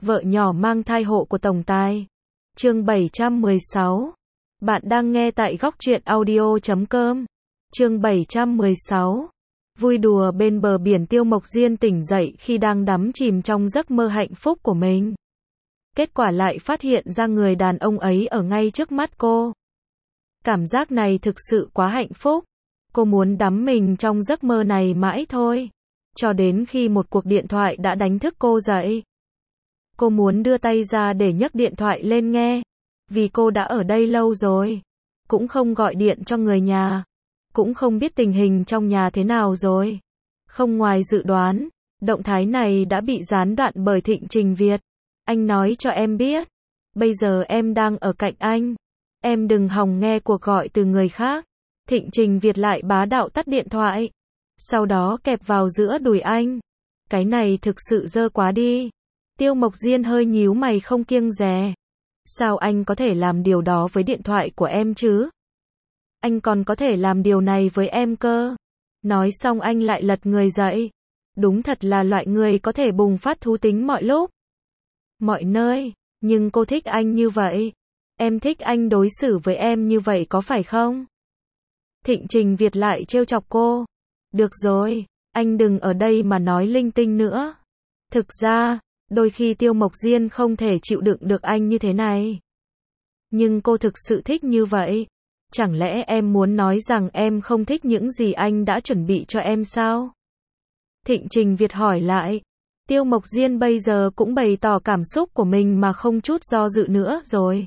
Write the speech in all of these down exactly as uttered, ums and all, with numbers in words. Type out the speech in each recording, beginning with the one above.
Vợ nhỏ mang thai hộ của tổng tài. Chương bảy trăm mười sáu. Bạn đang nghe tại góc truyện audio chấm com. Chương bảy trăm mười sáu. Vui đùa bên bờ biển. Tiêu Mộc Diên tỉnh dậy khi đang đắm chìm trong giấc mơ hạnh phúc của mình. Kết quả lại phát hiện ra người đàn ông ấy ở ngay trước mắt cô. Cảm giác này thực sự quá hạnh phúc. Cô muốn đắm mình trong giấc mơ này mãi thôi. Cho đến khi một cuộc điện thoại đã đánh thức cô dậy. Cô muốn đưa tay ra để nhấc điện thoại lên nghe. Vì cô đã ở đây lâu rồi. Cũng không gọi điện cho người nhà. Cũng không biết tình hình trong nhà thế nào rồi. Không ngoài dự đoán, động thái này đã bị gián đoạn bởi Thịnh Trình Việt. Anh nói cho em biết. Bây giờ em đang ở cạnh anh. Em đừng hòng nghe cuộc gọi từ người khác. Thịnh Trình Việt lại bá đạo tắt điện thoại. Sau đó kẹp vào giữa đùi anh. Cái này thực sự dơ quá đi. Tiêu Mộc Diên hơi nhíu mày không kiêng dè. Sao anh có thể làm điều đó với điện thoại của em chứ? Anh còn có thể làm điều này với em cơ. Nói xong anh lại lật người dậy. Đúng thật là loại người có thể bùng phát thú tính mọi lúc. Mọi nơi. Nhưng cô thích anh như vậy. Em thích anh đối xử với em như vậy có phải không? Thịnh Trình Việt lại trêu chọc cô. Được rồi, anh đừng ở đây mà nói linh tinh nữa. Thực ra, đôi khi Tiêu Mộc Diên không thể chịu đựng được anh như thế này. Nhưng cô thực sự thích như vậy. Chẳng lẽ em muốn nói rằng em không thích những gì anh đã chuẩn bị cho em sao? Thịnh Trình Việt hỏi lại. Tiêu Mộc Diên bây giờ cũng bày tỏ cảm xúc của mình mà không chút do dự nữa rồi.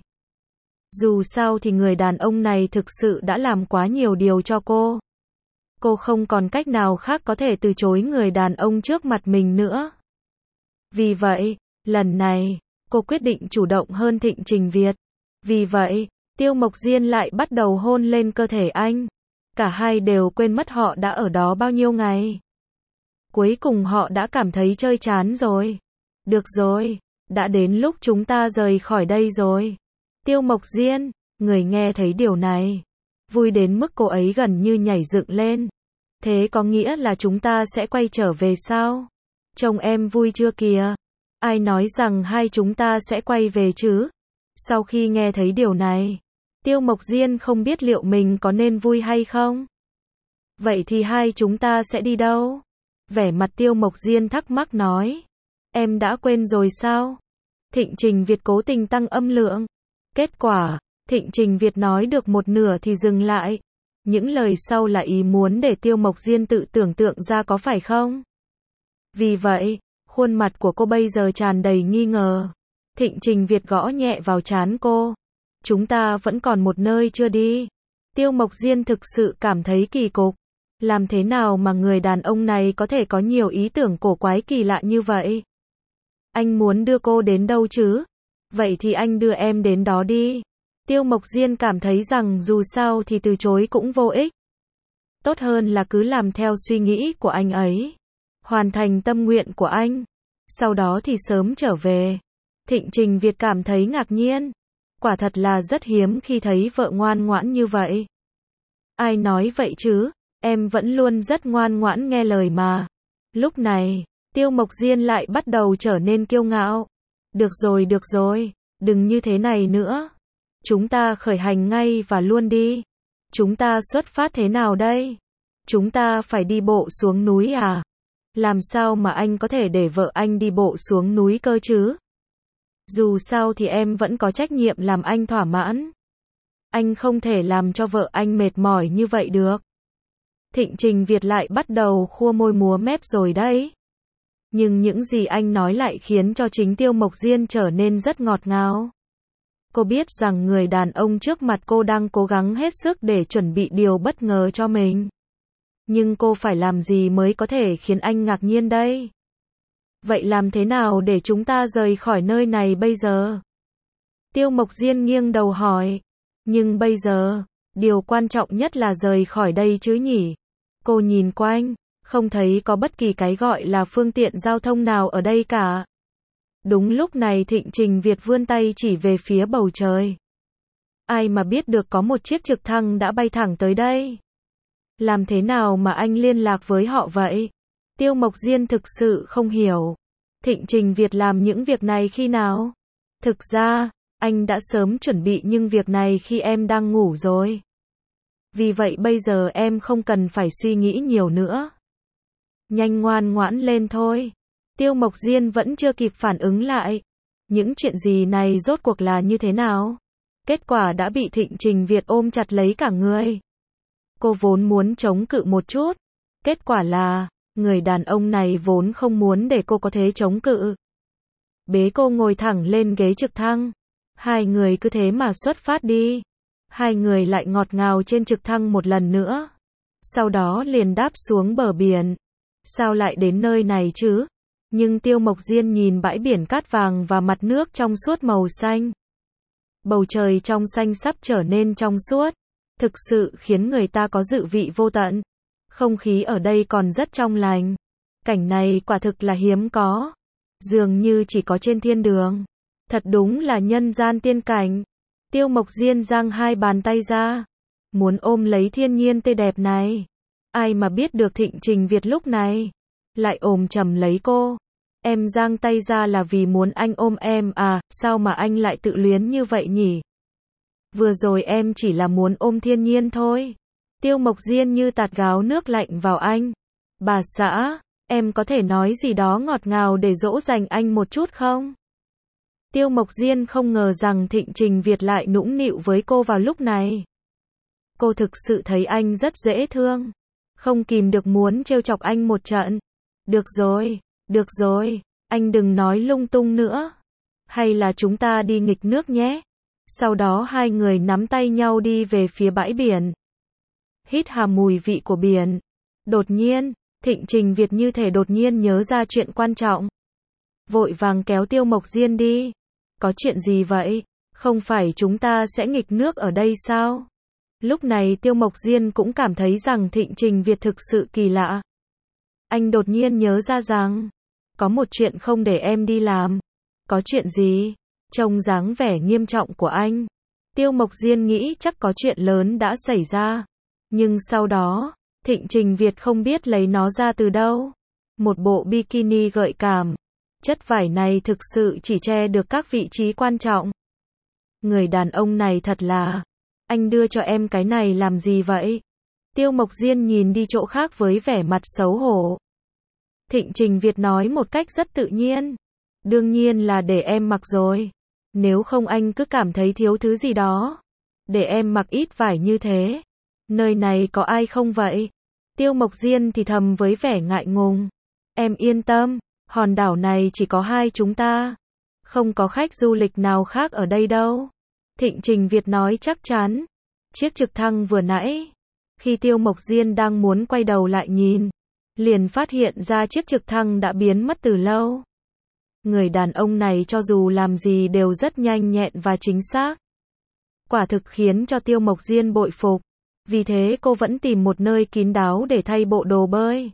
Dù sao thì người đàn ông này thực sự đã làm quá nhiều điều cho cô. Cô không còn cách nào khác có thể từ chối người đàn ông trước mặt mình nữa. Vì vậy, lần này, cô quyết định chủ động hơn Thịnh Trình Việt. Vì vậy, Tiêu Mộc Diên lại bắt đầu hôn lên cơ thể anh. Cả hai đều quên mất họ đã ở đó bao nhiêu ngày. Cuối cùng họ đã cảm thấy chơi chán rồi. Được rồi, đã đến lúc chúng ta rời khỏi đây rồi. Tiêu Mộc Diên, người nghe thấy điều này. Vui đến mức cô ấy gần như nhảy dựng lên. Thế có nghĩa là chúng ta sẽ quay trở về sao? Chồng em vui chưa kìa? Ai nói rằng hai chúng ta sẽ quay về chứ? Sau khi nghe thấy điều này, Tiêu Mộc Diên không biết liệu mình có nên vui hay không? Vậy thì hai chúng ta sẽ đi đâu? Vẻ mặt Tiêu Mộc Diên thắc mắc nói. Em đã quên rồi sao? Thịnh Trình Việt cố tình tăng âm lượng. Kết quả, Thịnh Trình Việt nói được một nửa thì dừng lại. Những lời sau là ý muốn để Tiêu Mộc Diên tự tưởng tượng ra có phải không? Vì vậy, khuôn mặt của cô bây giờ tràn đầy nghi ngờ. Thịnh Trình Việt gõ nhẹ vào trán cô. Chúng ta vẫn còn một nơi chưa đi. Tiêu Mộc Diên thực sự cảm thấy kỳ cục. Làm thế nào mà người đàn ông này có thể có nhiều ý tưởng cổ quái kỳ lạ như vậy? Anh muốn đưa cô đến đâu chứ? Vậy thì anh đưa em đến đó đi. Tiêu Mộc Diên cảm thấy rằng dù sao thì từ chối cũng vô ích. Tốt hơn là cứ làm theo suy nghĩ của anh ấy. Hoàn thành tâm nguyện của anh. Sau đó thì sớm trở về. Thịnh Trình Việt cảm thấy ngạc nhiên. Quả thật là rất hiếm khi thấy vợ ngoan ngoãn như vậy. Ai nói vậy chứ? Em vẫn luôn rất ngoan ngoãn nghe lời mà. Lúc này, Tiêu Mộc Diên lại bắt đầu trở nên kiêu ngạo. Được rồi được rồi, đừng như thế này nữa. Chúng ta khởi hành ngay và luôn đi. Chúng ta xuất phát thế nào đây? Chúng ta phải đi bộ xuống núi à? Làm sao mà anh có thể để vợ anh đi bộ xuống núi cơ chứ? Dù sao thì em vẫn có trách nhiệm làm anh thỏa mãn. Anh không thể làm cho vợ anh mệt mỏi như vậy được. Thịnh Trình Việt lại bắt đầu khua môi múa mép rồi đấy. Nhưng những gì anh nói lại khiến cho chính Tiêu Mộc Diên trở nên rất ngọt ngào. Cô biết rằng người đàn ông trước mặt cô đang cố gắng hết sức để chuẩn bị điều bất ngờ cho mình. Nhưng cô phải làm gì mới có thể khiến anh ngạc nhiên đây? Vậy làm thế nào để chúng ta rời khỏi nơi này bây giờ? Tiêu Mộc Diên nghiêng đầu hỏi. Nhưng bây giờ, điều quan trọng nhất là rời khỏi đây chứ nhỉ? Cô nhìn quanh, không thấy có bất kỳ cái gọi là phương tiện giao thông nào ở đây cả. Đúng lúc này Thịnh Trình Việt vươn tay chỉ về phía bầu trời. Ai mà biết được có một chiếc trực thăng đã bay thẳng tới đây. Làm thế nào mà anh liên lạc với họ vậy? Tiêu Mộc Diên thực sự không hiểu. Thịnh Trình Việt làm những việc này khi nào? Thực ra, anh đã sớm chuẩn bị nhưng việc này khi em đang ngủ rồi. Vì vậy bây giờ em không cần phải suy nghĩ nhiều nữa. Nhanh ngoan ngoãn lên thôi. Tiêu Mộc Diên vẫn chưa kịp phản ứng lại. Những chuyện gì này rốt cuộc là như thế nào? Kết quả đã bị Thịnh Trình Việt ôm chặt lấy cả người. Cô vốn muốn chống cự một chút. Kết quả là, người đàn ông này vốn không muốn để cô có thể chống cự. Bế cô ngồi thẳng lên ghế trực thăng. Hai người cứ thế mà xuất phát đi. Hai người lại ngọt ngào trên trực thăng một lần nữa. Sau đó liền đáp xuống bờ biển. Sao lại đến nơi này chứ? Nhưng Tiêu Mộc Diên nhìn bãi biển cát vàng và mặt nước trong suốt màu xanh. Bầu trời trong xanh sắp trở nên trong suốt. Thực sự khiến người ta có dự vị vô tận. Không khí ở đây còn rất trong lành. Cảnh này quả thực là hiếm có. Dường như chỉ có trên thiên đường. Thật đúng là nhân gian tiên cảnh. Tiêu Mộc Diên giang hai bàn tay ra. Muốn ôm lấy thiên nhiên tươi đẹp này. Ai mà biết được Thịnh Trình Việt lúc này. Lại ôm chầm lấy cô. Em giang tay ra là vì muốn anh ôm em à, sao mà anh lại tự luyến như vậy nhỉ? Vừa rồi em chỉ là muốn ôm thiên nhiên thôi. Tiêu Mộc Diên như tạt gáo nước lạnh vào anh. Bà xã, em có thể nói gì đó ngọt ngào để dỗ dành anh một chút không? Tiêu Mộc Diên không ngờ rằng Thịnh Trình Việt lại nũng nịu với cô vào lúc này. Cô thực sự thấy anh rất dễ thương. Không kìm được muốn trêu chọc anh một trận. Được rồi, được rồi, anh đừng nói lung tung nữa. Hay là chúng ta đi nghịch nước nhé. Sau đó hai người nắm tay nhau đi về phía bãi biển. Hít hà mùi vị của biển. Đột nhiên, Thịnh Trình Việt như thể đột nhiên nhớ ra chuyện quan trọng. Vội vàng kéo Tiêu Mộc Diên đi. Có chuyện gì vậy? Không phải chúng ta sẽ nghịch nước ở đây sao? Lúc này Tiêu Mộc Diên cũng cảm thấy rằng Thịnh Trình Việt thực sự kỳ lạ. Anh đột nhiên nhớ ra rằng, có một chuyện không để em đi làm. Có chuyện gì? Trông dáng vẻ nghiêm trọng của anh. Tiêu Mộc Diên nghĩ chắc có chuyện lớn đã xảy ra. Nhưng sau đó, Thịnh Trình Việt không biết lấy nó ra từ đâu. Một bộ bikini gợi cảm. Chất vải này thực sự chỉ che được các vị trí quan trọng. Người đàn ông này thật là... Anh đưa cho em cái này làm gì vậy? Tiêu Mộc Diên nhìn đi chỗ khác với vẻ mặt xấu hổ. Thịnh Trình Việt nói một cách rất tự nhiên. Đương nhiên là để em mặc rồi. Nếu không anh cứ cảm thấy thiếu thứ gì đó. Để em mặc ít vải như thế. Nơi này có ai không vậy? Tiêu Mộc Diên thì thầm với vẻ ngại ngùng. Em yên tâm, hòn đảo này chỉ có hai chúng ta. Không có khách du lịch nào khác ở đây đâu. Thịnh Trình Việt nói chắc chắn. Chiếc trực thăng vừa nãy. Khi Tiêu Mộc Diên đang muốn quay đầu lại nhìn. Liền phát hiện ra chiếc trực thăng đã biến mất từ lâu. Người đàn ông này cho dù làm gì đều rất nhanh nhẹn và chính xác. Quả thực khiến cho Tiêu Mộc Diên bội phục. Vì thế cô vẫn tìm một nơi kín đáo để thay bộ đồ bơi.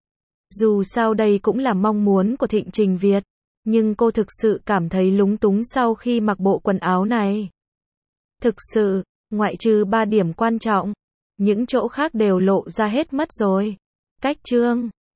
Dù sao đây cũng là mong muốn của Thịnh Trình Việt. Nhưng cô thực sự cảm thấy lúng túng sau khi mặc bộ quần áo này. Thực sự, ngoại trừ ba điểm quan trọng, những chỗ khác đều lộ ra hết mất rồi. Cách chương